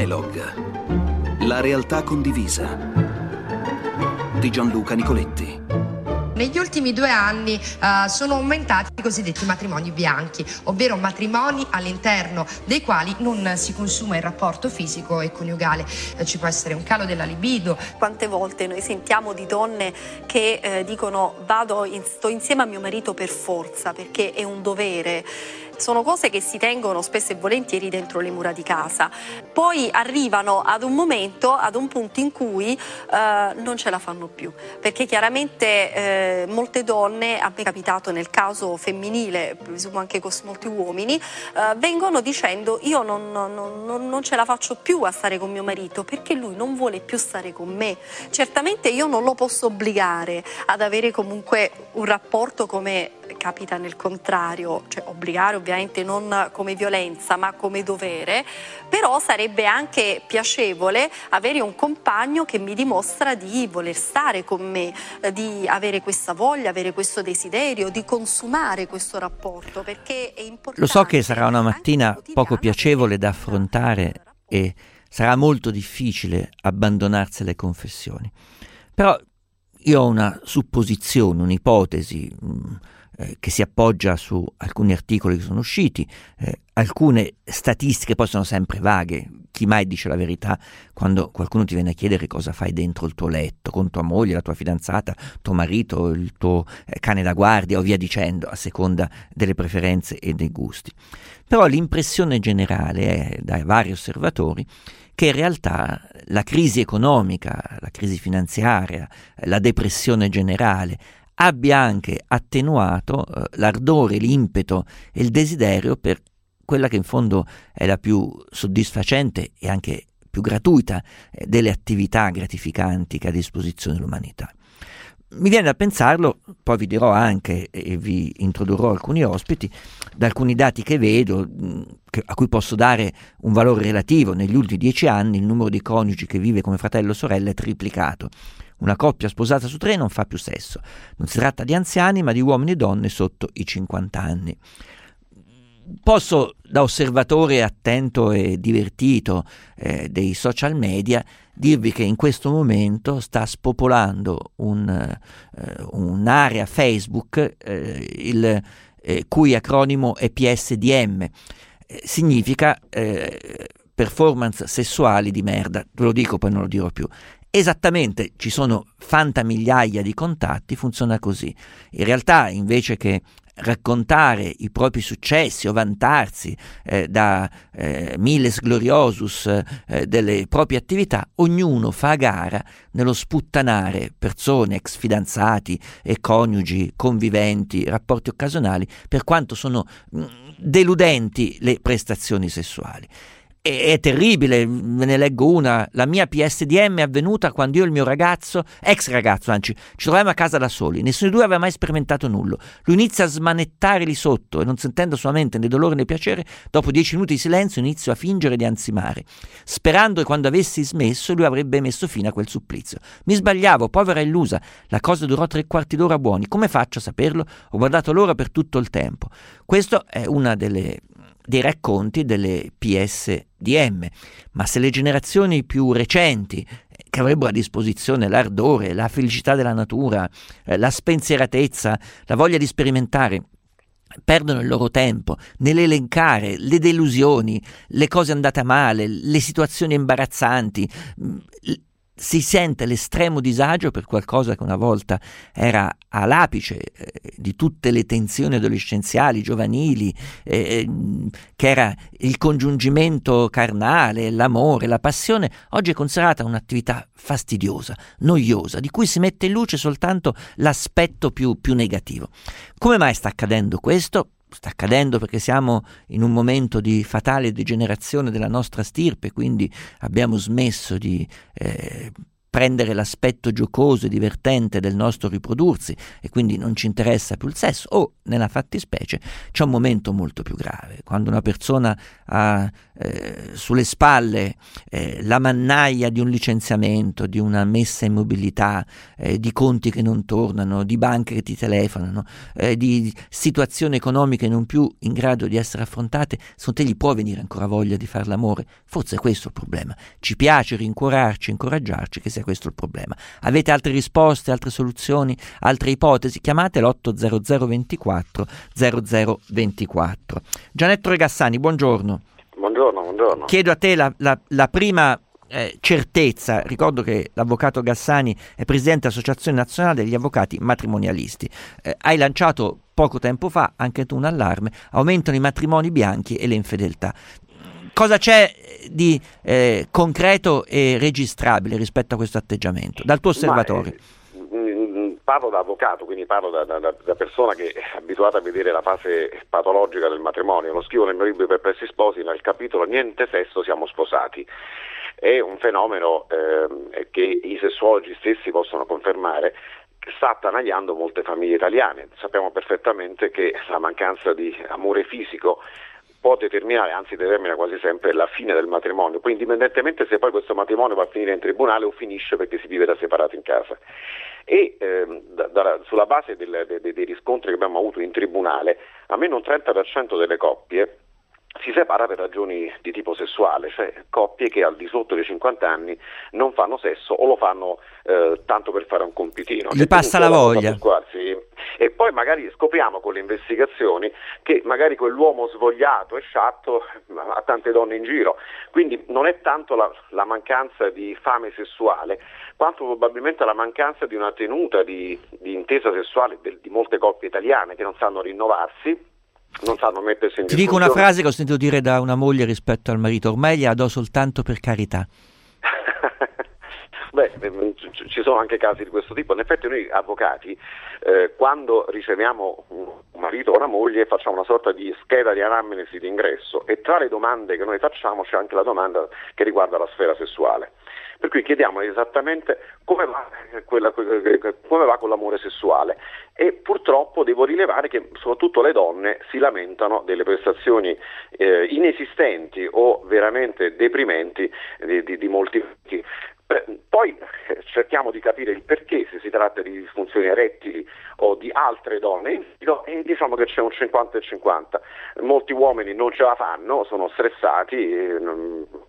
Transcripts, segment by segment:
Dialogue. La realtà condivisa di Gianluca Nicoletti. Negli ultimi 2 anni sono aumentati i cosiddetti matrimoni bianchi, ovvero matrimoni all'interno dei quali non si consuma il rapporto fisico e coniugale. Ci può essere un calo della libido. Quante volte noi sentiamo di donne che dicono sto insieme a mio marito per forza, perché è un dovere. Sono cose che si tengono spesso e volentieri dentro le mura di casa. Poi arrivano ad un momento, ad un punto in cui non ce la fanno più. Perché chiaramente molte donne, a me è capitato nel caso femminile, presumo anche con molti uomini, vengono dicendo io non ce la faccio più a stare con mio marito perché lui non vuole più stare con me. Certamente io non lo posso obbligare ad avere comunque un rapporto come capita nel contrario, cioè obbligare ovviamente non come violenza ma come dovere, però sarebbe anche piacevole avere un compagno che mi dimostra di voler stare con me, di avere questa voglia, avere questo desiderio, di consumare questo rapporto, perché è importante. Lo so che sarà una mattina poco piacevole da affrontare e sarà molto difficile abbandonarsi alle confessioni, però io ho una supposizione, un'ipotesi che si appoggia su alcuni articoli che sono usciti, alcune statistiche poi sono sempre vaghe. Chi mai dice la verità quando qualcuno ti viene a chiedere cosa fai dentro il tuo letto, con tua moglie, la tua fidanzata, tuo marito, il tuo cane da guardia o via dicendo, a seconda delle preferenze e dei gusti. Però l'impressione generale è, dai vari osservatori, che in realtà la crisi economica, la crisi finanziaria, la depressione generale abbia anche attenuato l'ardore, l'impeto e il desiderio per quella che in fondo è la più soddisfacente e anche più gratuita delle attività gratificanti che ha a disposizione l'umanità. Mi viene da pensarlo, poi vi dirò anche e vi introdurrò alcuni ospiti, da alcuni dati che vedo, a cui posso dare un valore relativo. Negli ultimi 10 anni il numero di coniugi che vive come fratello o sorella è triplicato. Una coppia sposata su 3 non fa più sesso. Non si tratta di anziani, ma di uomini e donne sotto i 50 anni. Posso, da osservatore attento e divertito dei social media, dirvi che in questo momento sta spopolando un'area Facebook il cui acronimo è PSDM. Significa performance sessuali di merda. Ve lo dico, poi non lo dirò più. Esattamente, ci sono fantamigliaia di contatti, funziona così. In realtà, invece che raccontare i propri successi o vantarsi da miles gloriosus delle proprie attività, ognuno fa a gara nello sputtanare persone, ex fidanzati e coniugi, conviventi, rapporti occasionali, per quanto sono deludenti le prestazioni sessuali. È terribile, ve ne leggo una. La mia PSDM è avvenuta quando io e il mio ragazzo, ex ragazzo anzi, ci trovavamo a casa da soli. Nessuno di due aveva mai sperimentato nulla. Lui inizia a smanettare lì sotto e non sentendo solamente né dolore né piacere, dopo 10 minuti di silenzio inizio a fingere di ansimare, sperando che quando avessi smesso lui avrebbe messo fine a quel supplizio. Mi sbagliavo, povera illusa. La cosa durò 3/4 d'ora buoni. Come faccio a saperlo? Ho guardato l'ora per tutto il tempo. Questo è una dei racconti delle PSDM, ma se le generazioni più recenti, che avrebbero a disposizione l'ardore, la felicità della natura, la spensieratezza, la voglia di sperimentare, perdono il loro tempo nell'elencare le delusioni, le cose andate a male, le situazioni imbarazzanti, si sente l'estremo disagio per qualcosa che una volta era all'apice di tutte le tensioni adolescenziali, giovanili, che era il congiungimento carnale, l'amore, la passione. Oggi è considerata un'attività fastidiosa, noiosa, di cui si mette in luce soltanto l'aspetto più negativo. Come mai sta accadendo questo? Sta accadendo perché siamo in un momento di fatale degenerazione della nostra stirpe, quindi abbiamo smesso di prendere l'aspetto giocoso e divertente del nostro riprodursi e quindi non ci interessa più il sesso, o nella fattispecie c'è un momento molto più grave, quando una persona ha sulle spalle la mannaia di un licenziamento, di una messa in mobilità, di conti che non tornano, di banche che ti telefonano, di situazioni economiche non più in grado di essere affrontate. Secondo te gli può venire ancora voglia di fare l'amore? Forse è questo il problema. Ci piace rincuorarci, incoraggiarci che sia questo il problema. Avete altre risposte, altre soluzioni, altre ipotesi? Chiamate l'800 24 0024. Gianetto Regassani, buongiorno. Buongiorno. Chiedo a te la prima certezza. Ricordo che l'avvocato Gassani è presidente dell'Associazione Nazionale degli Avvocati Matrimonialisti. Hai lanciato poco tempo fa anche tu un allarme: aumentano i matrimoni bianchi e le infedeltà. Cosa c'è di concreto e registrabile rispetto a questo atteggiamento dal tuo osservatorio? Parlo da avvocato, quindi parlo da persona che è abituata a vedere la fase patologica del matrimonio. Lo scrivo nel mio libro I Perplessi Sposi, nel capitolo Niente sesso, siamo sposati. È un fenomeno che i sessuologi stessi possono confermare, che sta attanagliando molte famiglie italiane. Sappiamo perfettamente che la mancanza di amore fisico può determinare, anzi determina quasi sempre, la fine del matrimonio, poi indipendentemente se poi questo matrimonio va a finire in tribunale o finisce perché si vive da separati in casa. E sulla base dei riscontri che abbiamo avuto in tribunale, almeno un 30% delle coppie si separa per ragioni di tipo sessuale, cioè coppie che al di sotto dei 50 anni non fanno sesso o lo fanno tanto per fare un compitino. Gli passa la voglia. E poi magari scopriamo con le investigazioni che magari quell'uomo svogliato e sciatto ha tante donne in giro, quindi non è tanto la mancanza di fame sessuale quanto probabilmente la mancanza di una tenuta di intesa sessuale di molte coppie italiane che non sanno rinnovarsi, non sanno mettersi in discussione. Ti dico una frase che ho sentito dire da una moglie rispetto al marito: ormai gliela do soltanto per carità. Beh, ci sono anche casi di questo tipo. In effetti noi avvocati, quando riceviamo un marito o una moglie, facciamo una sorta di scheda di anamnesi di ingresso, e tra le domande che noi facciamo c'è anche la domanda che riguarda la sfera sessuale. Per cui chiediamo esattamente come va con l'amore sessuale, e purtroppo devo rilevare che soprattutto le donne si lamentano delle prestazioni inesistenti o veramente deprimenti di molti. Poi cerchiamo di capire il perché, se si tratta di disfunzioni erettili o di altre donne, e diciamo che c'è un 50 e 50. Molti uomini non ce la fanno, sono stressati,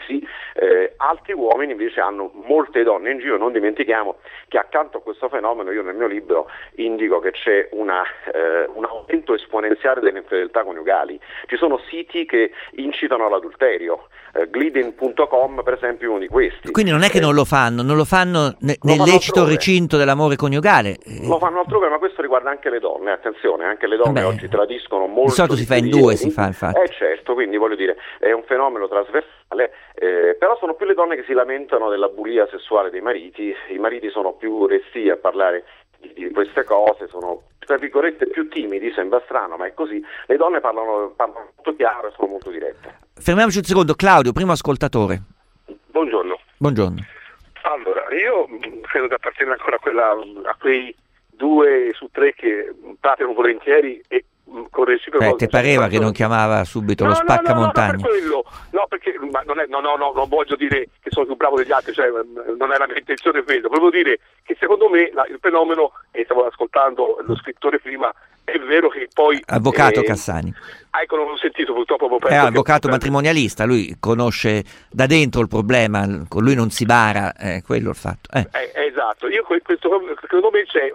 altri uomini invece hanno molte donne in giro. Non dimentichiamo che accanto a questo fenomeno io nel mio libro indico che c'è un aumento esponenziale delle infedeltà coniugali. Ci sono siti che incitano all'adulterio, gliding.com per esempio è uno di questi. Quindi non è che non lo fanno nel lecito recinto dell'amore coniugale. Lo fanno altrove, ma questo riguarda anche le donne, attenzione, anche le donne oggi tradiscono molto. Di solito si fa in due, si fa infatti. Certo, quindi voglio dire, è un fenomeno trasversale, però sono più le donne che si lamentano della bulia sessuale dei mariti. I mariti sono più restii a parlare di queste cose, sono tra virgolette più timidi, sembra strano ma è così. Le donne parlano molto chiaro e sono molto dirette. Fermiamoci un secondo. Claudio, primo ascoltatore. Buongiorno. Allora, io credo che appartenga ancora a quei 2 su 3 che praticano volentieri e con reciproco. Ti pareva che non chiamava subito lo spaccamontagne? No, per quello. No, perché non voglio dire che sono più bravo degli altri, cioè non è la mia intenzione quello. Volevo dire che secondo me il fenomeno, e stavo ascoltando lo scrittore prima, è vero che poi avvocato Cassani. Ecco, non l'ho sentito purtroppo. È avvocato matrimonialista, lui conosce da dentro il problema, con lui non si bara, quello il fatto. Esatto, secondo me c'è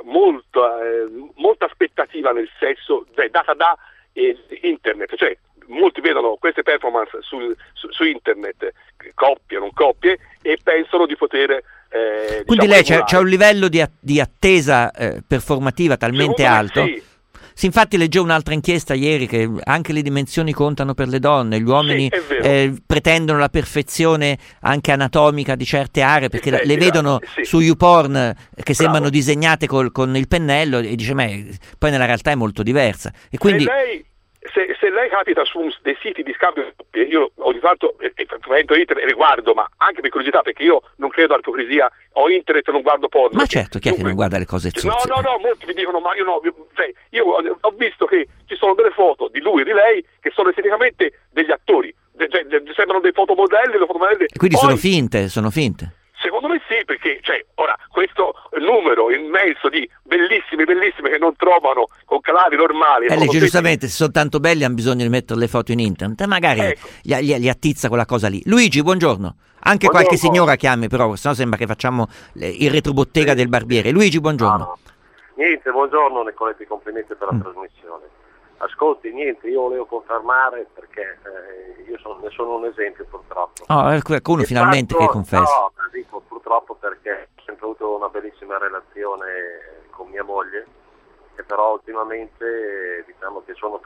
molta aspettativa nel sesso, data da internet, cioè molti vedono queste performance su internet, coppie, non coppie, e pensano di poter quindi lei c'è un livello di attesa performativa talmente alto? Sì, infatti leggevo un'altra inchiesta ieri che anche le dimensioni contano per le donne, gli uomini pretendono la perfezione anche anatomica di certe aree perché le vedono su YouPorn che sembrano disegnate con il pennello, e dice poi nella realtà è molto diversa. E quindi se lei capita su dei siti di scambio, io ogni tanto entro internet e riguardo, ma anche per curiosità, perché io non credo all'ipocrisia, ho internet e non guardo porno. Ma certo, chi è che non guarda le cose zozze? No, molti mi dicono, ma io no, io ho visto che ci sono delle foto di lui e di lei che sono esteticamente degli attori, sembrano dei fotomodelli, E quindi poi, sono finte? Secondo me sì, perché ora questo numero immenso di bellissime che non trovano con canali normali. Lei giustamente, se sono tanto belli hanno bisogno di mettere le foto in internet, e magari ecco. Li attizza quella cosa lì. Luigi, buongiorno. Anche qualche signora chiami, però sennò sembra che facciamo il retrobottega del barbiere. Luigi, buongiorno. Niente, buongiorno Nicoletti, complimenti per la trasmissione. Ascolti, niente, io volevo confermare perché io ne sono un esempio purtroppo. Uno finalmente che confessa. No, dico purtroppo perché ho sempre avuto una bellissima relazione con mia moglie, che però ultimamente diciamo che sono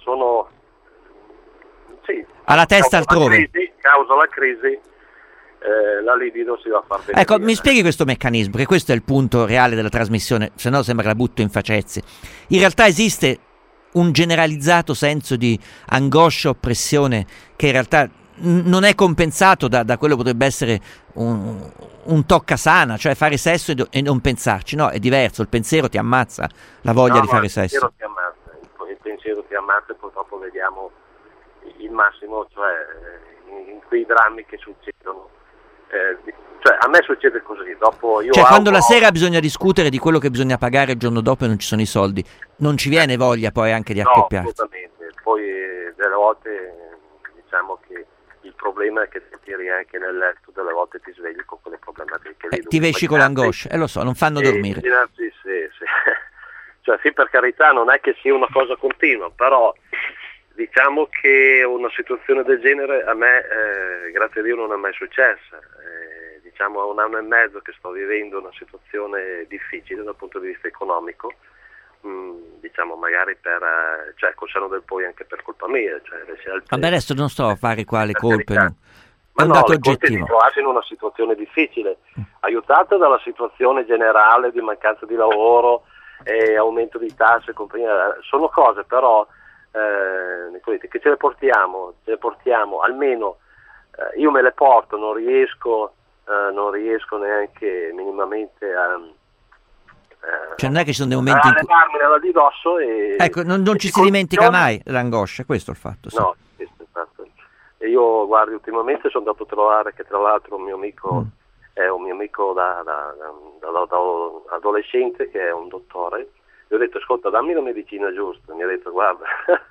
sì, alla testa altrove. Causa la crisi, la libido si va a far vedere. Ecco, mi spieghi questo meccanismo, che questo è il punto reale della trasmissione, se no sembra che la butto in facezze. In realtà esiste un generalizzato senso di angoscia, oppressione, che in realtà non è compensato da quello che potrebbe essere un toccasana, cioè fare sesso e non pensarci. No, è diverso, il pensiero ti ammazza la voglia di fare sesso. Il pensiero ti ammazza e purtroppo vediamo il massimo, cioè in quei drammi che succedono. Cioè a me succede così, dopo io quando la sera bisogna discutere di quello che bisogna pagare il giorno dopo e non ci sono i soldi, non ci viene voglia poi anche di accoppiarsi. Assolutamente. Poi delle volte diciamo che il problema è che ti tiri anche nel letto, delle volte ti svegli con quelle problematiche lì. Ti vesci con l'angoscia, lo so, non fanno dormire. Sì. Cioè sì, per carità, non è che sia una cosa continua, però diciamo che una situazione del genere a me, grazie a Dio, non è mai successa. Diciamo 1 anno e mezzo che sto vivendo una situazione difficile dal punto di vista economico, diciamo magari col senno del poi anche per colpa mia. Le scelte, vabbè, adesso non sto a fare quale colpe, no. Ma è un dato oggettivo. Di trovarsi in una situazione difficile, aiutata dalla situazione generale di mancanza di lavoro e aumento di tasse e compagnia. Sono cose però che ce le portiamo almeno, io me le porto, non riesco neanche minimamente a cioè non è che ci sono dei momenti in cui levarmela di dosso e ecco, non ci si dimentica mai l'angoscia, questo è il fatto. Sì. No, questo è il fatto. E io guardi, ultimamente sono andato a trovare, che tra l'altro un mio amico è un mio amico da adolescente, che è un dottore. Gli ho detto, ascolta, dammi la medicina giusta. Mi ha detto, guarda,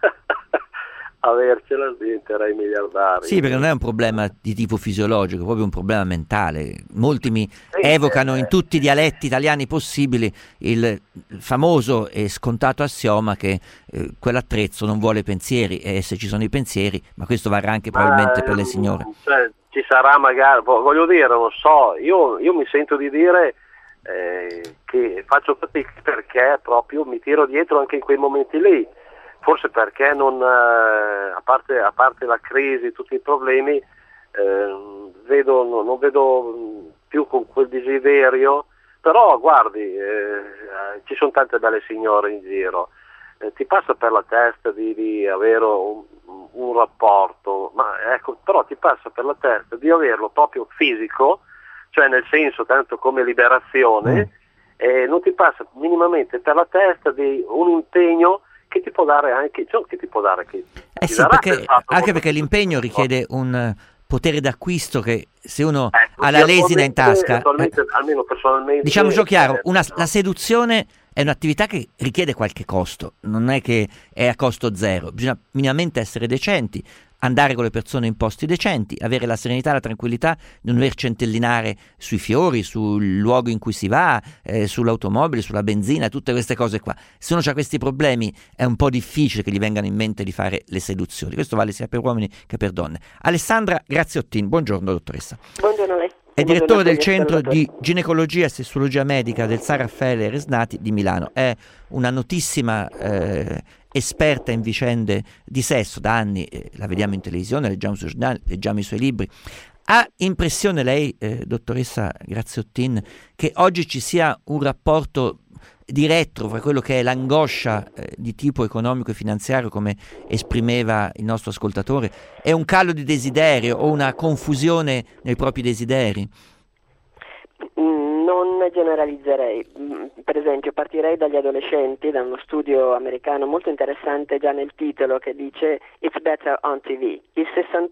avercela diventerai miliardario. Sì, perché non è un problema di tipo fisiologico, è proprio un problema mentale. Molti mi evocano in tutti i dialetti italiani possibili il famoso e scontato assioma che quell'attrezzo non vuole pensieri, e se ci sono i pensieri, ma questo varrà anche probabilmente per le signore. Cioè, ci sarà magari, voglio dire, non so, io mi sento di dire che faccio fatica perché proprio mi tiro dietro anche in quei momenti lì. Forse perché non, a parte la crisi, tutti i problemi, non vedo più con quel desiderio, però guardi, ci sono tante belle signore in giro, ti passa per la testa di avere un rapporto, ma ecco, però ti passa per la testa di averlo proprio fisico, cioè nel senso tanto come liberazione, e non ti passa minimamente per la testa di un impegno che ti può dare anche, che ti può dare, che sì, perché, anche perché l'impegno richiede un potere d'acquisto che se uno ha la lesina in tasca, almeno personalmente, diciamocelo chiaro, la seduzione è un'attività che richiede qualche costo, non è che è a costo zero, bisogna minimamente essere decenti, andare con le persone in posti decenti, avere la serenità e la tranquillità di non dover centellinare sui fiori, sul luogo in cui si va, sull'automobile, sulla benzina, tutte queste cose qua. Se uno ha questi problemi è un po' difficile che gli vengano in mente di fare le seduzioni. Questo vale sia per uomini che per donne. Alessandra Graziottin, buongiorno dottoressa. Buongiorno a lei. È direttore del Centro di Ginecologia e Sessuologia Medica del San Raffaele Resnati di Milano. È una notissima esperta in vicende di sesso da anni, la vediamo in televisione, leggiamo sui giornali, leggiamo i suoi libri. Ha impressione lei, dottoressa Graziottin, che oggi ci sia un rapporto di retro fra quello che è l'angoscia di tipo economico e finanziario, come esprimeva il nostro ascoltatore, è un calo di desiderio o una confusione nei propri desideri? Non generalizzerei. Per esempio partirei dagli adolescenti, da uno studio americano molto interessante già nel titolo, che dice "It's better on TV". Il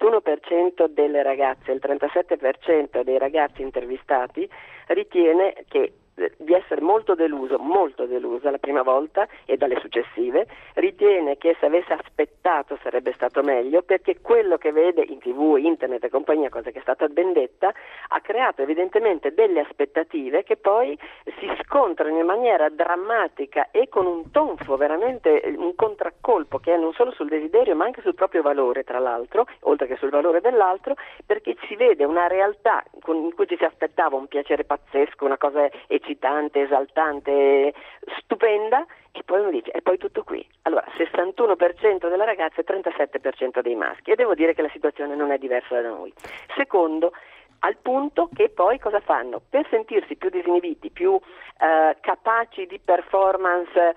61% delle ragazze e il 37% dei ragazzi intervistati ritiene che di essere molto delusa la prima volta e dalle successive, ritiene che se avesse aspettato sarebbe stato meglio, perché quello che vede in TV, internet e compagnia, cosa che è stata ben detta, ha creato evidentemente delle aspettative che poi si scontrano in maniera drammatica e con un tonfo, veramente un contraccolpo che è non solo sul desiderio ma anche sul proprio valore, tra l'altro, oltre che sul valore dell'altro, perché si vede una realtà in cui ci si aspettava un piacere pazzesco, una cosa eccitante, esaltante, stupenda, e poi uno dice, e poi tutto qui. Allora, 61% delle ragazze e 37% dei maschi, e devo dire che la situazione non è diversa da noi. Secondo, al punto che poi cosa fanno? Per sentirsi più disinibiti, più capaci di performance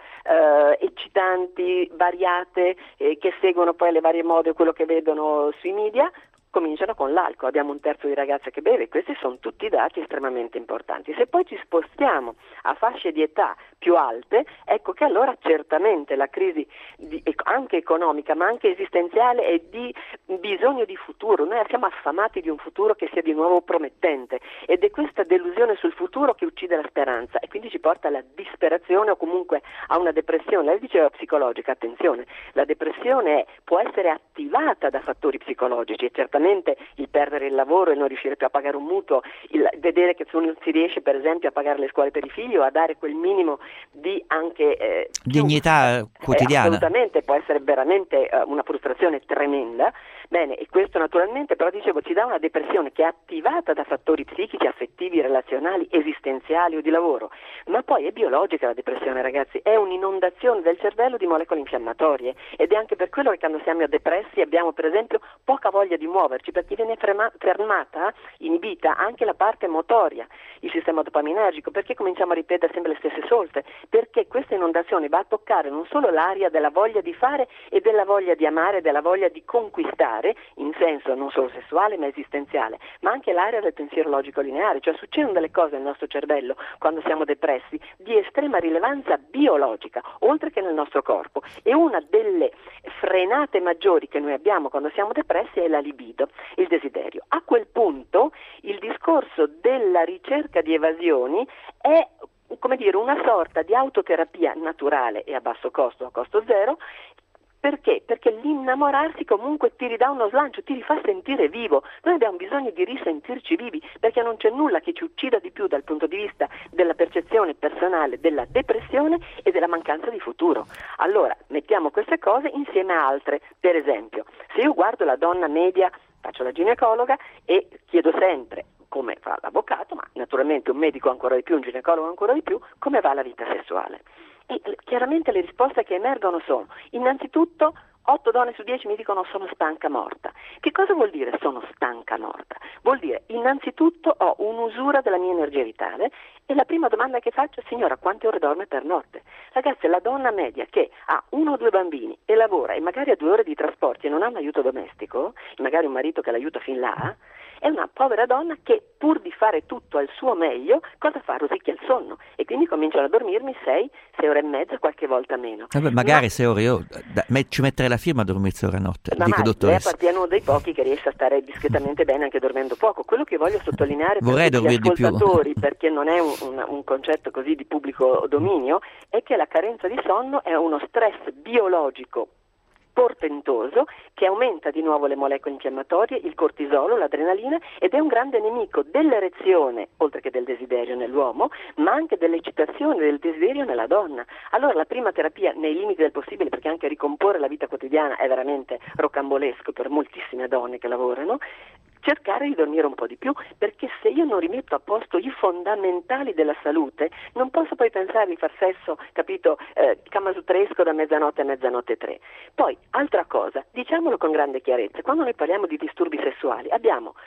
eccitanti, variate, che seguono poi le varie mode, quello che vedono sui media, cominciano con l'alcol. Abbiamo un terzo di ragazze che beve, questi sono tutti dati estremamente importanti. Se poi ci spostiamo a fasce di età più alte, ecco che allora certamente la crisi anche economica ma anche esistenziale è di bisogno di futuro. Noi siamo affamati di un futuro che sia di nuovo promettente, ed è questa delusione sul futuro che uccide la speranza e quindi ci porta alla disperazione o comunque a una depressione. Lei diceva psicologica, attenzione, la depressione può essere attivata da fattori psicologici, e certamente il perdere il lavoro, il non riuscire più a pagare un mutuo, il vedere che non si riesce per esempio a pagare le scuole per i figli o a dare quel minimo di anche dignità quotidiana. Assolutamente, può essere veramente una frustrazione tremenda. Bene, e questo naturalmente, però dicevo, ci dà una depressione che è attivata da fattori psichici, affettivi, relazionali, esistenziali o di lavoro, ma poi è biologica la depressione, ragazzi, è un'inondazione del cervello di molecole infiammatorie, ed è anche per quello che quando siamo depressi abbiamo per esempio poca voglia di muoverci, perché viene fermata, inibita anche la parte motoria, il sistema dopaminergico, perché cominciamo a ripetere sempre le stesse solte, perché questa inondazione va a toccare non solo l'area della voglia di fare e della voglia di amare, della voglia di conquistare, in senso non solo sessuale ma esistenziale, ma anche l'area del pensiero logico lineare, cioè succedono delle cose nel nostro cervello quando siamo depressi di estrema rilevanza biologica, oltre che nel nostro corpo, e una delle frenate maggiori che noi abbiamo quando siamo depressi è la libido, il desiderio. A quel punto il discorso della ricerca di evasioni è, come dire, una sorta di autoterapia naturale e a basso costo, a costo zero. Perché? Perché l'innamorarsi comunque ti ridà uno slancio, ti rifà sentire vivo. Noi abbiamo bisogno di risentirci vivi, perché non c'è nulla che ci uccida di più dal punto di vista della percezione personale, della depressione e della mancanza di futuro. Allora, mettiamo queste cose insieme a altre. Per esempio, se io guardo la donna media, faccio la ginecologa e chiedo sempre, come fa l'avvocato, ma naturalmente un medico ancora di più, un ginecologo ancora di più, come va la vita sessuale. E chiaramente le risposte che emergono sono, innanzitutto, 8 donne su 10 mi dicono sono stanca morta. Che cosa vuol dire sono stanca morta? Vuol dire innanzitutto ho un'usura della mia energia vitale, e la prima domanda che faccio, signora, quante ore dorme per notte? Ragazzi, la donna media che ha 1 o 2 bambini e lavora e magari ha 2 ore di trasporti e non ha un aiuto domestico, magari un marito che l'aiuta fin là, è una povera donna che pur di fare tutto al suo meglio, cosa fa? Rosicchia il sonno, e quindi cominciano a dormirmi 6 ore e mezza, qualche volta meno. Magari 6 ore, io ci metterei la firma a dormire 6 ore a notte. Ma dico, lei appartiene a uno dei pochi che riesce a stare discretamente bene anche dormendo poco. Quello che voglio sottolineare per tutti gli ascoltatori, perché non è un concetto così di pubblico dominio, è che la carenza di sonno è uno stress biologico portentoso che aumenta di nuovo le molecole infiammatorie, il cortisolo, l'adrenalina, ed è un grande nemico dell'erezione, oltre che del desiderio nell'uomo, ma anche dell'eccitazione, del desiderio nella donna. Allora la prima terapia, nei limiti del possibile, perché anche ricomporre la vita quotidiana è veramente rocambolesco per moltissime donne che lavorano, cercare di dormire un po' di più, perché se io non rimetto a posto i fondamentali della salute, non posso poi pensare di far sesso, capito, kamasutresco da mezzanotte a mezzanotte 3. Poi, altra cosa, diciamolo con grande chiarezza, quando noi parliamo di disturbi sessuali, abbiamo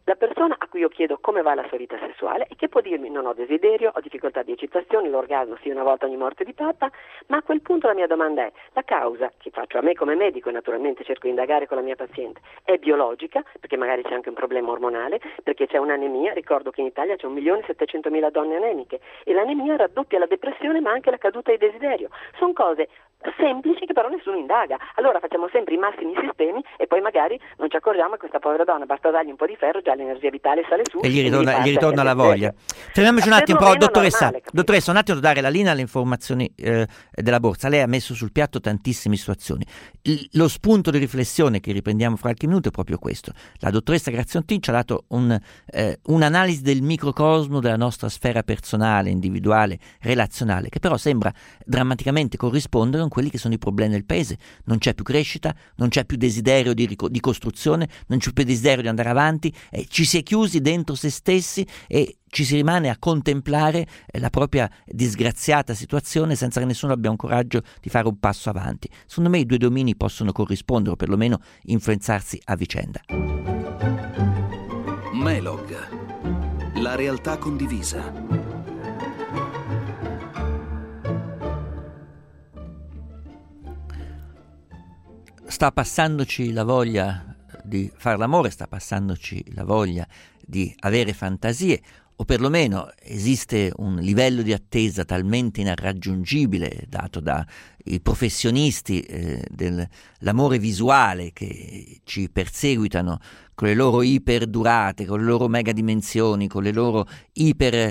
la persona a cui io chiedo come va la sua vita sessuale e che può dirmi non ho desiderio, ho difficoltà di eccitazione, l'orgasmo sì una volta ogni morte di papa, ma a quel punto la mia domanda è: la causa, che faccio a me come medico e naturalmente cerco di indagare con la mia paziente, è biologica, perché magari c'è anche un problema ormonale, perché c'è un'anemia, ricordo che in Italia c'è 1.700.000 donne anemiche e l'anemia raddoppia la depressione ma anche la caduta di desiderio, sono cose semplici che però nessuno indaga, allora facciamo sempre i massimi sistemi e poi magari non ci accorgiamo che questa povera donna basta dargli un po' di ferro, già l'energia vitale sale su e gli ritorna la voglia. Fermiamoci un attimo, però, dottoressa, un attimo, dare la linea alle informazioni della borsa. Lei ha messo sul piatto tantissime situazioni. Lo spunto di riflessione che riprendiamo fra qualche minuto è proprio questo. La dottoressa Graziotin ci ha dato un'analisi del microcosmo della nostra sfera personale, individuale, relazionale, che però sembra drammaticamente corrispondere con quelli che sono i problemi del paese. Non c'è più crescita, non c'è più desiderio di costruzione, non c'è più desiderio di andare avanti, ci si è chiusi dentro se stessi e ci si rimane a contemplare la propria disgraziata situazione senza che nessuno abbia un coraggio di fare un passo avanti. Secondo me i due domini possono corrispondere o perlomeno influenzarsi a vicenda. Melog, la realtà condivisa. Sta passandoci la voglia di far l'amore, sta passandoci la voglia di avere fantasie, o perlomeno esiste un livello di attesa talmente inarraggiungibile dato dai professionisti dell'amore visuale che ci perseguitano con le loro iperdurate, con le loro mega dimensioni, con le loro iper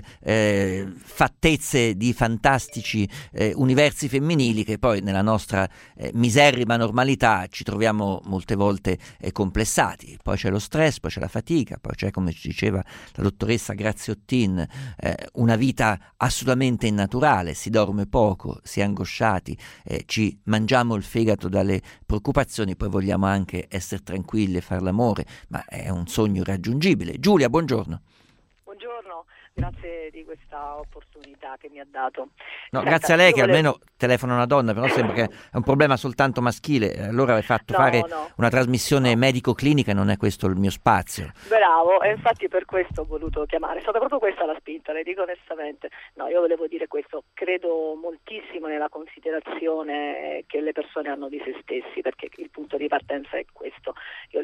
fattezze di fantastici universi femminili, che poi nella nostra miserrima normalità ci troviamo molte volte complessati. Poi c'è lo stress, poi c'è la fatica, poi c'è, come ci diceva la dottoressa Graziotin, una vita assolutamente innaturale, si dorme poco, si è angosciati, ci mangiamo il fegato dalle preoccupazioni, poi vogliamo anche essere tranquilli e fare l'amore, ma è un sogno irraggiungibile. Giulia, buongiorno. Buongiorno, grazie di questa opportunità che mi ha dato. No, grazie a lei che almeno telefona una donna, però sembra che è un problema soltanto maschile. Allora hai fatto una trasmissione medico-clinica e non è questo il mio spazio. Bravo, e infatti per questo ho voluto chiamare. È stata proprio questa la spinta, le dico onestamente. No, io volevo dire questo, credo moltissimo nella considerazione che le persone hanno di se stessi, perché il punto di partenza è questo.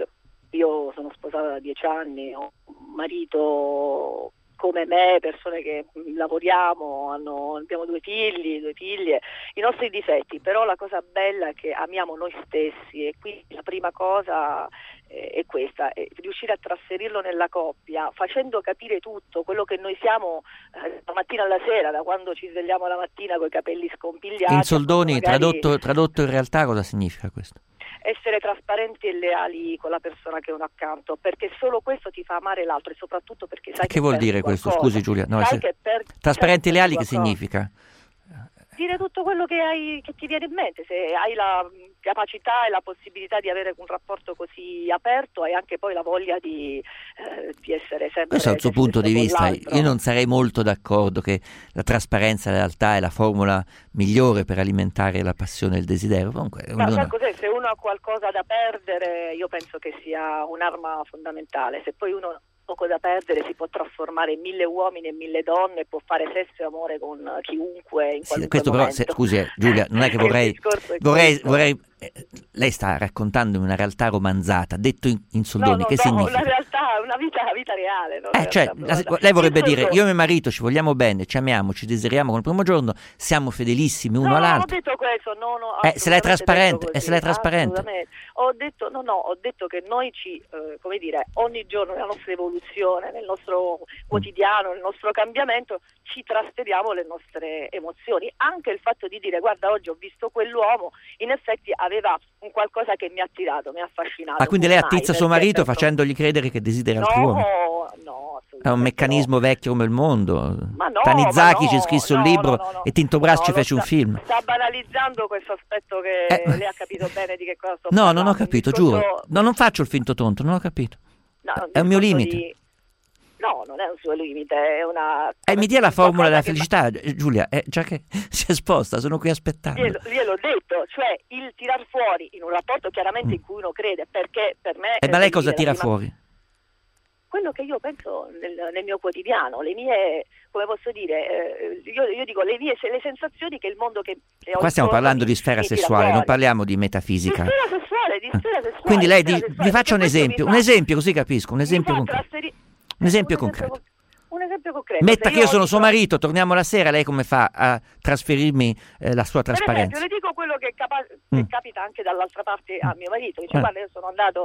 Io sono sposata da 10 anni, ho un marito come me, persone che lavoriamo, abbiamo due figlie, i nostri difetti, però la cosa bella è che amiamo noi stessi e qui la prima cosa è questa, è riuscire a trasferirlo nella coppia, facendo capire tutto quello che noi siamo la mattina alla sera, da quando ci svegliamo la mattina con i capelli scompigliati. In soldoni, tradotto in realtà cosa significa questo? Essere trasparenti e leali con la persona che è uno accanto, perché solo questo ti fa amare l'altro e soprattutto perché sai che vuol dire questo? Scusi Giulia, no, trasparenti e leali che significa? Dire tutto quello che ti viene in mente, se hai la capacità e la possibilità di avere un rapporto così aperto, hai anche poi la voglia di essere sempre. Questo è il suo punto di vista. Io non sarei molto d'accordo che la trasparenza in realtà è la formula migliore per alimentare la passione e il desiderio. Comunque, sai cos'è? Se uno ha qualcosa da perdere, io penso che sia un'arma fondamentale. Se poi uno ha poco da perdere, si può trasformare in 1000 uomini e 1000 donne, può fare sesso e amore con chiunque in qualunque questo momento. Però, scusi Giulia, non è che vorrei lei sta raccontandomi una realtà romanzata, detto in soldoni, che significa? La realtà è una vita reale. Lei vorrebbe dire, io e mio marito ci vogliamo bene, ci amiamo, ci desideriamo con il primo giorno, siamo fedelissimi uno all'altro. Non ho detto questo, se lei è trasparente, Ho detto che noi ogni giorno nella nostra evoluzione, nel nostro quotidiano, nel nostro cambiamento, ci trasferiamo le nostre emozioni. Anche il fatto di dire, guarda, oggi ho visto quell'uomo, in effetti aveva un qualcosa che mi ha attirato, mi ha affascinato. Quindi lei attizza suo marito facendogli credere che desidera altri uomini? No, è un meccanismo vecchio come il mondo. Tanizaki ci scrisse un libro e Tinto Brass fece un film. Sta banalizzando questo aspetto che lei ha capito bene di che cosa sto parlando. No, non ho capito, giuro. No, non faccio il finto tonto, non ho capito. È un mio limite. No, non è un suo limite, è una... mi dia la formula della felicità, Giulia, già che si è esposta, sono qui aspettando. Gliel'ho detto, cioè il tirar fuori in un rapporto chiaramente in cui uno crede, perché per me... ma lei cosa tira fuori? quello che io penso nel mio quotidiano, le mie, come posso dire, io dico le sensazioni che il mondo che ho. Qua stiamo parlando di sfera sessuale, non parliamo di metafisica. Di sfera sessuale. Quindi lei vi faccio un esempio, così capisco, un esempio concreto. Un esempio concreto. Un esempio concreto. Metta che io sono suo marito, torniamo la sera, lei come fa a trasferirmi la sua trasparenza? Per esempio, le dico quello che capita anche dall'altra parte a mio marito. Dice, guarda, io sono andato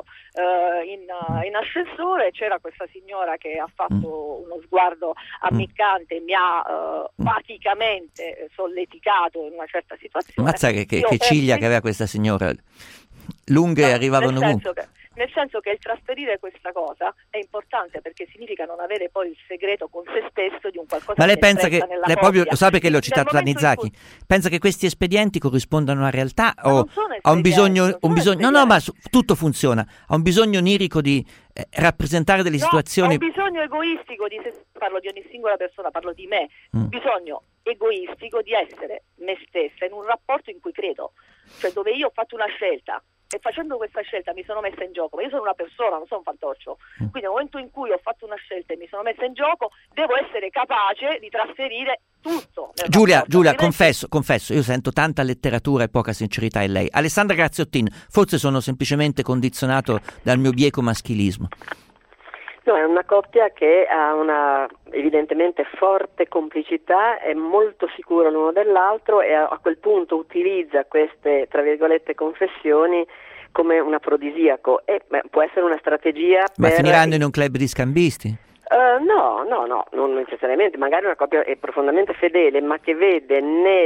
in ascensore, c'era questa signora che ha fatto uno sguardo ammiccante, mi ha faticamente solleticato in una certa situazione. Mazza che ciglia che aveva questa signora, lunghe arrivavano ovunque. Nel senso che il trasferire questa cosa è importante perché significa non avere poi il segreto con se stesso di un qualcosa. Ma lei pensa che lei proprio lo sa perché l'ho citato da Nizaki? Pensa che questi espedienti corrispondano alla realtà o ha un bisogno no, ma tutto funziona, ha un bisogno onirico di rappresentare delle situazioni. Ho un bisogno egoistico parlo di ogni singola persona, parlo di me, bisogno egoistico di essere me stessa in un rapporto in cui credo, cioè dove io ho fatto una scelta e facendo questa scelta mi sono messa in gioco, ma io sono una persona, non sono un fantoccio, quindi nel momento in cui ho fatto una scelta e mi sono messa in gioco devo essere capace di trasferire tutto. Giulia, confesso, io sento tanta letteratura e poca sincerità in lei. Alessandra Graziottin, forse sono semplicemente condizionato dal mio bieco maschilismo. No, è una coppia che ha una evidentemente forte complicità, è molto sicuro l'uno dell'altro e a quel punto utilizza queste, tra virgolette, confessioni come un afrodisiaco e può essere una strategia Ma finiranno in un club di scambisti? No, non necessariamente, magari una coppia è profondamente fedele, ma che vede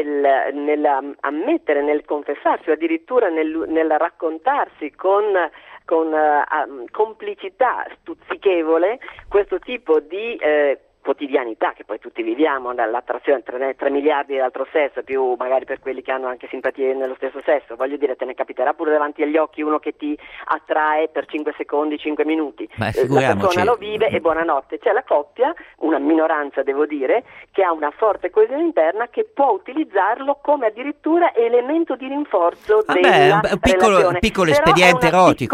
nel ammettere, nel confessarsi o addirittura nel raccontarsi con complicità stuzzichevole questo tipo di quotidianità che poi tutti viviamo, dall'attrazione 3 miliardi dell'altro sesso, più magari per quelli che hanno anche simpatie nello stesso sesso, voglio dire, te ne capiterà pure davanti agli occhi uno che ti attrae per 5 secondi, 5 minuti, la persona lo vive e buonanotte. C'è la coppia, una minoranza devo dire, che ha una forte coesione interna che può utilizzarlo come addirittura elemento di rinforzo della relazione. Piccolo espediente erotico,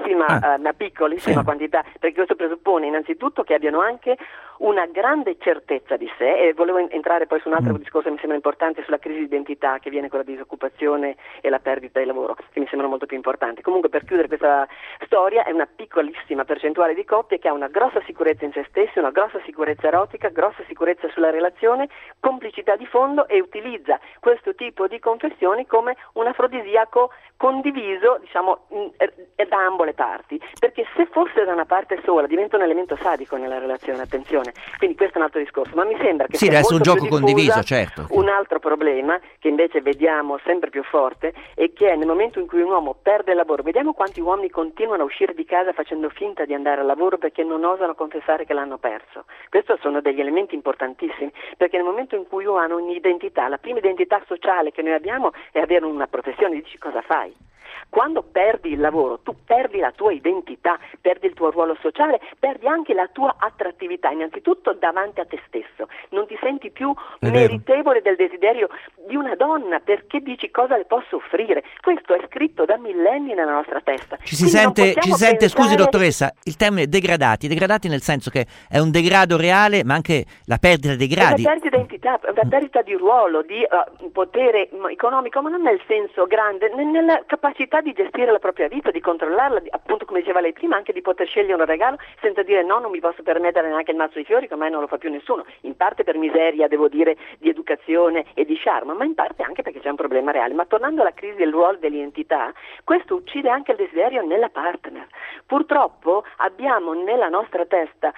una piccolissima quantità, perché questo presuppone innanzitutto che abbiano anche una grande certezza di sé, e volevo entrare poi su un altro discorso che mi sembra importante sulla crisi di identità che viene con la disoccupazione e la perdita di lavoro, che mi sembrano molto più importanti. Comunque, per chiudere questa storia, è una piccolissima percentuale di coppie che ha una grossa sicurezza in se stessi, una grossa sicurezza erotica, grossa sicurezza sulla relazione, complicità di fondo, e utilizza questo tipo di confessioni come un afrodisiaco condiviso, diciamo, da ambo le parti, perché se fosse da una parte sola diventa un elemento sadico nella relazione, attenzione. Quindi questo è un altro discorso, ma mi sembra che deve essere un gioco condiviso, certo. Un altro problema che invece vediamo sempre più forte è che nel momento in cui un uomo perde il lavoro, vediamo quanti uomini continuano a uscire di casa facendo finta di andare al lavoro perché non osano confessare che l'hanno perso. Questi sono degli elementi importantissimi, perché nel momento in cui uno ha un'identità, la prima identità sociale che noi abbiamo è avere una professione, dici cosa fai? Quando perdi il lavoro, tu perdi la tua identità, perdi il tuo ruolo sociale, perdi anche la tua attrattività, innanzitutto davanti a te stesso. Non ti senti più meritevole del desiderio di una donna, perché dici cosa le posso offrire. Questo è scritto da millenni nella nostra testa. Ci si sente, scusi dottoressa, il termine degradati nel senso che è un degrado reale, ma anche la perdita dei gradi. È una perdita di identità, una perdita di ruolo, di potere economico, ma non nel senso grande, nella capacità di gestire la propria vita, di controllarla, appunto come diceva lei prima, anche di poter scegliere un regalo senza dire no, non mi posso permettere neanche il mazzo di fiori, che ormai non lo fa più nessuno, in parte per miseria, devo dire, di educazione e di charme, ma in parte anche perché c'è un problema reale. Ma tornando alla crisi del ruolo dell'identità, questo uccide anche il desiderio nella partner. Purtroppo abbiamo nella nostra testa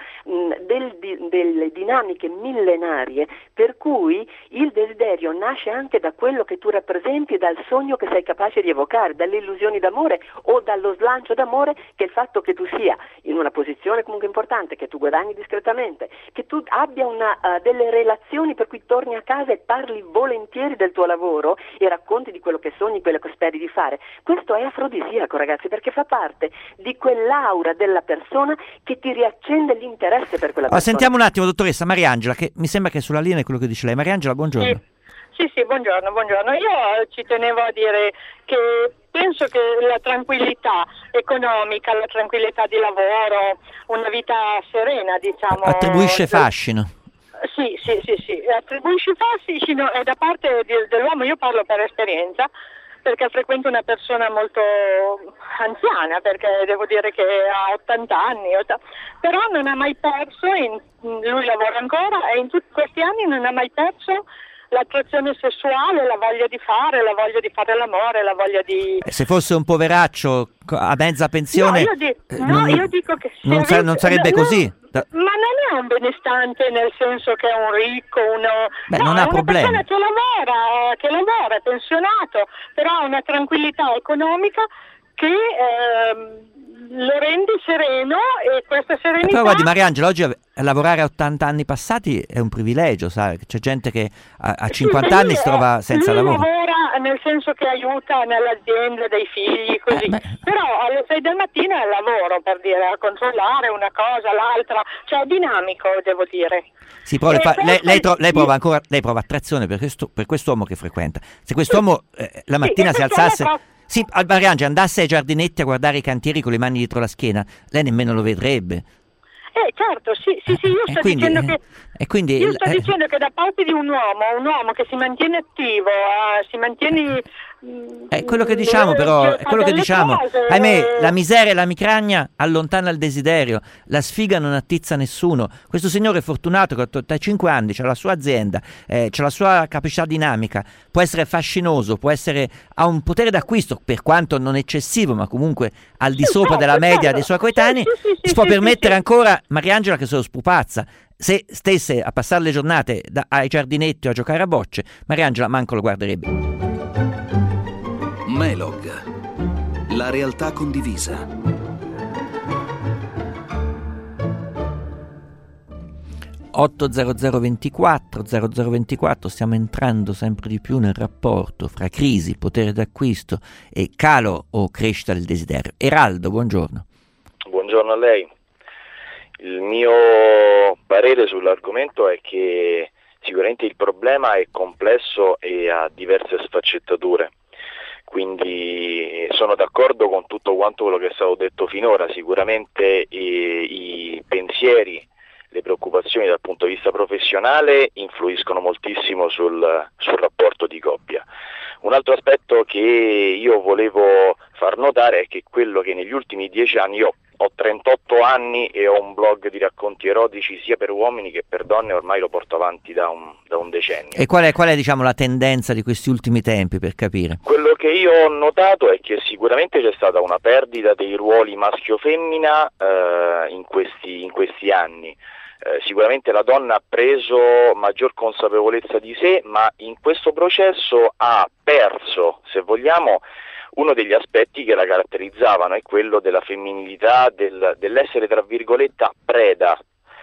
delle dinamiche millenarie per cui il desiderio nasce anche da quello che tu rappresenti, dal sogno che sei capace di evocare, dalle illusioni d'amore o dallo slancio d'amore, che è il fatto che tu sia in una posizione comunque importante, che tu guadagni discretamente, che tu abbia delle relazioni per cui torni a casa e parli volentieri del tuo lavoro e racconti di quello che sogni, quello che speri di fare. Questo è afrodisiaco, ragazzi, perché fa parte di quell'aura della persona che ti riaccende l'interesse per quella persona. Sentiamo un attimo, dottoressa Mariangela, che mi sembra che sulla linea è quello che dice lei. Mariangela, buongiorno. Sì, buongiorno. Io ci tenevo a dire che penso che la tranquillità economica, la tranquillità di lavoro, una vita serena, diciamo... Attribuisce fascino. Sì, attribuisce fascino e da parte dell'uomo, io parlo per esperienza, perché frequento una persona molto anziana, perché devo dire che ha 80 anni, però non ha mai perso, lui lavora ancora e in tutti questi anni non ha mai perso l'attrazione sessuale, la voglia di fare l'amore, la voglia di... Se fosse un poveraccio a mezza pensione... io dico che... Non sarebbe così. Ma non è un benestante nel senso che è un ricco, non ha problemi. È una persona che lavora, è pensionato, però ha una tranquillità economica che lo rende sereno, e questa serenità... Però guardi Mariangela, oggi lavorare a 80 anni passati è un privilegio, sai? C'è gente che a 50 anni si trova senza lavoro. Lui lavora nel senso che aiuta nell'azienda dei figli, così. Però alle 6 del mattino è al lavoro, per dire, a controllare una cosa, l'altra, cioè è dinamico, devo dire. Sì, però lei prova attrazione per quest'uomo che frequenta. Se quest'uomo la mattina si alzasse... Sì, Mariangela, andasse ai giardinetti a guardare i cantieri con le mani dietro la schiena, lei nemmeno lo vedrebbe. Certo, sì, io sto dicendo che da parte di un uomo che si mantiene attivo, si mantiene... quello che diciamo però, ahimè, la miseria e la micragna allontana il desiderio, la sfiga non attizza nessuno. Questo signore fortunato che a 85 anni c'ha la sua azienda, c'ha la sua capacità dinamica, può essere fascinoso, ha un potere d'acquisto, per quanto non eccessivo, ma comunque al di sopra della media dei suoi coetanei, si può permettere ancora, Mariangela, che se lo spupazza. Se stesse a passare le giornate ai giardinetti o a giocare a bocce, Mariangela manco lo guarderebbe. Melog, la realtà condivisa. (80024) stiamo entrando sempre di più nel rapporto fra crisi, potere d'acquisto e calo o crescita del desiderio. Eraldo, buongiorno. Buongiorno a lei. Il mio parere sull'argomento è che sicuramente il problema è complesso e ha diverse sfaccettature, quindi sono d'accordo con tutto quanto quello che è stato detto finora. Sicuramente i pensieri, le preoccupazioni dal punto di vista professionale influiscono moltissimo sul rapporto di coppia. Un altro aspetto che io volevo far notare è che quello che negli ultimi 10 anni io ho 38 anni e ho un blog di racconti erotici sia per uomini che per donne, ormai lo porto avanti da un decennio. E qual è diciamo la tendenza di questi ultimi tempi, per capire? Quello che io ho notato è che sicuramente c'è stata una perdita dei ruoli maschio-femmina in questi anni. Sicuramente la donna ha preso maggior consapevolezza di sé, ma in questo processo ha perso, se vogliamo, uno degli aspetti che la caratterizzavano, è quello della femminilità, dell'essere tra virgolette preda,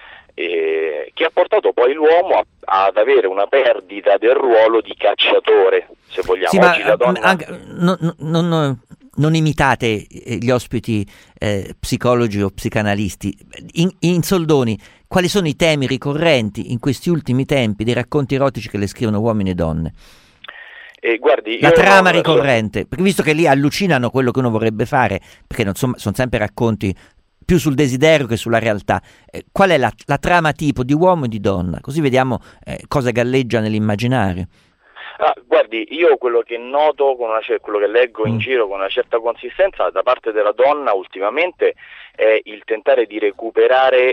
che ha portato poi l'uomo ad avere una perdita del ruolo di cacciatore, se vogliamo. Sì, oggi la donna... Non imitate gli ospiti psicologi o psicanalisti. In soldoni, quali sono i temi ricorrenti in questi ultimi tempi dei racconti erotici che le scrivono uomini e donne? Guardi, la trama ricorrente, perché visto che lì allucinano quello che uno vorrebbe fare, perché non sono sempre racconti più sul desiderio che sulla realtà, qual è la trama tipo di uomo e di donna? Così vediamo cosa galleggia nell'immaginario. Guardi, io quello che noto, quello che leggo in giro con una certa consistenza da parte della donna ultimamente è il tentare di recuperare,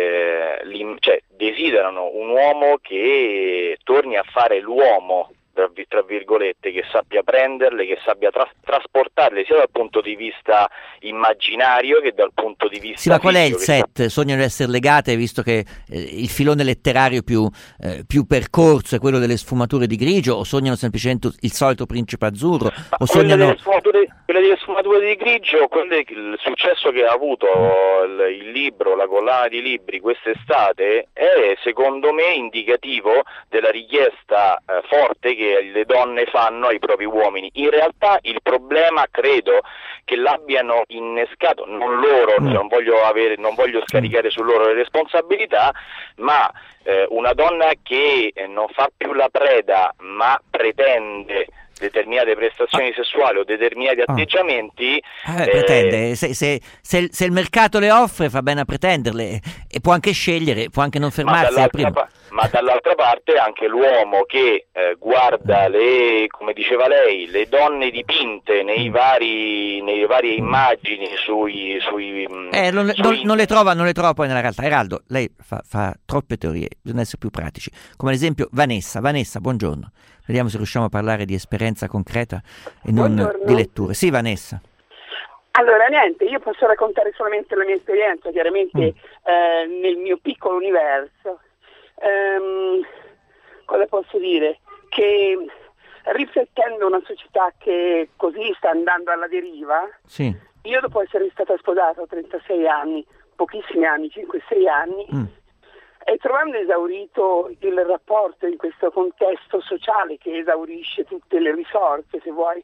cioè desiderano un uomo che torni a fare l'uomo, tra virgolette, che sappia prenderle, che sappia trasportarle sia dal punto di vista immaginario che dal punto di vista Sì, ma qual è il fisico, set? Sognano di essere legate, visto che il filone letterario più percorso è quello delle sfumature di grigio, o sognano semplicemente il solito principe azzurro? O sognano... Quelle delle sfumature di grigio, il successo che ha avuto il libro, la collana di libri quest'estate è secondo me indicativo della richiesta forte che le donne fanno ai propri uomini. In realtà il problema credo che l'abbiano innescato, non loro, non voglio scaricare su loro le responsabilità, ma una donna che non fa più la preda ma pretende determinate prestazioni sessuali o determinati atteggiamenti pretende, se il mercato le offre fa bene a pretenderle e può anche scegliere, può anche non fermarsi ma dall'altra parte anche l'uomo che guarda come diceva lei, le donne dipinte nelle varie immagini non le trova poi nella realtà. Eraldo, lei fa troppe teorie, bisogna essere più pratici, come ad esempio Vanessa, buongiorno. Vediamo se riusciamo a parlare di esperienza concreta e non di letture. Sì, Vanessa. Allora, niente, io posso raccontare solamente la mia esperienza, chiaramente nel mio piccolo universo. Cosa posso dire? Che riflettendo una società che così sta andando alla deriva, sì. Io dopo essere stata sposata a 36 anni, pochissimi anni, 5-6 anni, e trovando esaurito il rapporto in questo contesto sociale che esaurisce tutte le risorse, se vuoi,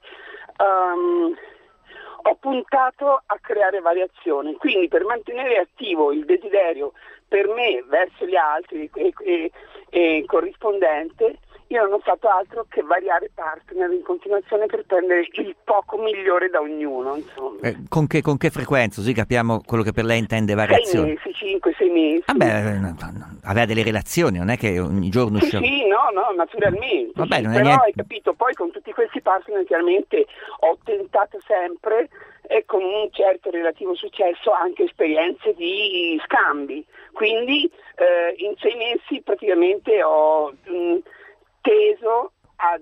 ho puntato a creare variazioni. Quindi per mantenere attivo il desiderio per me verso gli altri e corrispondente, io non ho fatto altro che variare partner in continuazione per prendere il poco migliore da ognuno. Con che frequenza? Così capiamo quello che per lei intende variazioni. 5-6 mesi. Aveva delle relazioni, non è che ogni giorno usciva. Sì, no, naturalmente. Vabbè, non è però niente. hai capito, poi con tutti questi partner chiaramente ho tentato sempre e con un certo relativo successo anche esperienze di scambi. Quindi in 6 mesi praticamente ho teso ad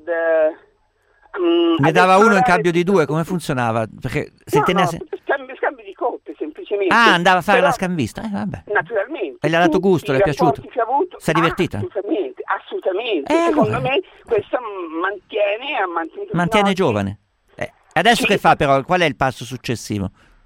ne dava uno in cambio di 2, come funzionava? Perché scambi di coppie semplicemente. Andava a fare la scambista? Vabbè. Naturalmente. E le ha dato gusto, le è piaciuto? Si è divertita? Assolutamente. Secondo me questo mantiene giovane. Adesso che fa però? Qual è il passo successivo?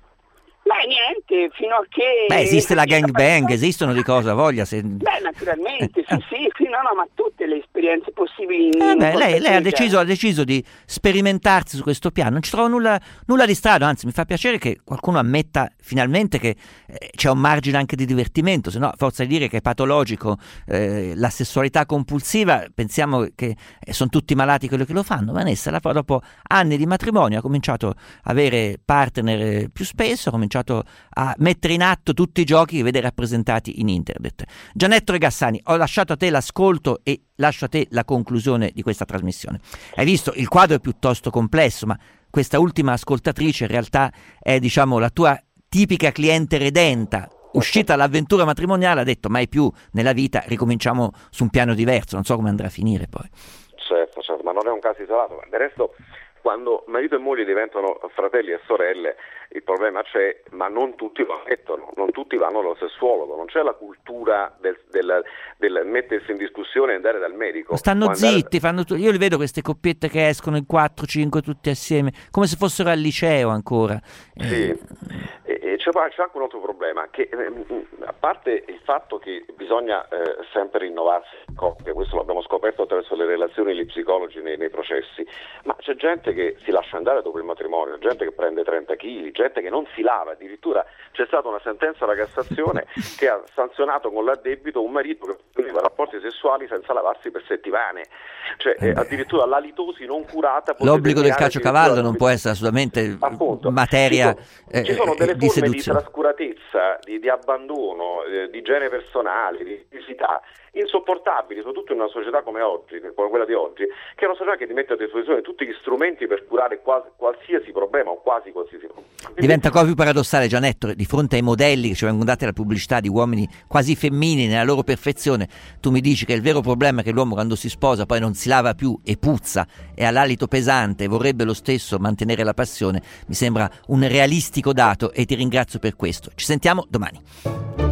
Beh, niente, fino a che... esiste la gangbang, esistono di cosa voglia. Beh, naturalmente, sì, ma tutte le esperienze possibili... lei ha deciso di sperimentarsi su questo piano, non ci trova nulla di strano, anzi mi fa piacere che qualcuno ammetta finalmente che c'è un margine anche di divertimento, se no a forza di dire che è patologico la sessualità compulsiva, pensiamo che sono tutti malati quelli che lo fanno. Vanessa, dopo anni di matrimonio ha cominciato a avere partner più spesso, ha cominciato a mettere in atto tutti i giochi che vede rappresentati in internet. Gianetto Regassani, ho lasciato a te l'ascolto e lascio a te la conclusione di questa trasmissione. Hai visto, il quadro è piuttosto complesso, ma questa ultima ascoltatrice in realtà è, la tua tipica cliente redenta, uscita dall'avventura matrimoniale, ha detto mai più nella vita, ricominciamo su un piano diverso, non so come andrà a finire poi. Certo, ma non è un caso isolato. Del resto, quando marito e moglie diventano fratelli e sorelle, il problema c'è, ma non tutti lo ammettono, non tutti vanno dallo sessuologo, non c'è la cultura del mettersi in discussione e andare dal medico. Stanno zitti, io li vedo queste coppiette che escono in 4-5 tutti assieme, come se fossero al liceo ancora. Sì. C'è anche un altro problema, che a parte il fatto che bisogna sempre rinnovarsi in coppia, questo l'abbiamo scoperto attraverso le relazioni e gli psicologi nei processi, ma c'è gente che si lascia andare dopo il matrimonio, gente che prende 30 kg, gente che non si lava, addirittura c'è stata una sentenza alla Cassazione che ha sanzionato con l'addebito un marito che aveva rapporti sessuali senza lavarsi per settimane, addirittura la litosi non curata. L'obbligo del caciocavallo non può essere assolutamente materia ci sono delle di forme seduzione. Di trascuratezza, di abbandono, di igiene personale, di necessità insopportabili, soprattutto in una società come quella di oggi, che è una società che ti mette a disposizione tutti gli strumenti per curare qualsiasi problema o quasi qualsiasi problema. Diventa ancora più paradossale, Gianetto, di fronte ai modelli che ci vengono dati alla pubblicità di uomini quasi femminili nella loro perfezione, tu mi dici che il vero problema è che l'uomo quando si sposa poi non si lava più e puzza e ha l'alito pesante e vorrebbe lo stesso mantenere la passione. Mi sembra un realistico dato e ti ringrazio per questo. Ci sentiamo domani.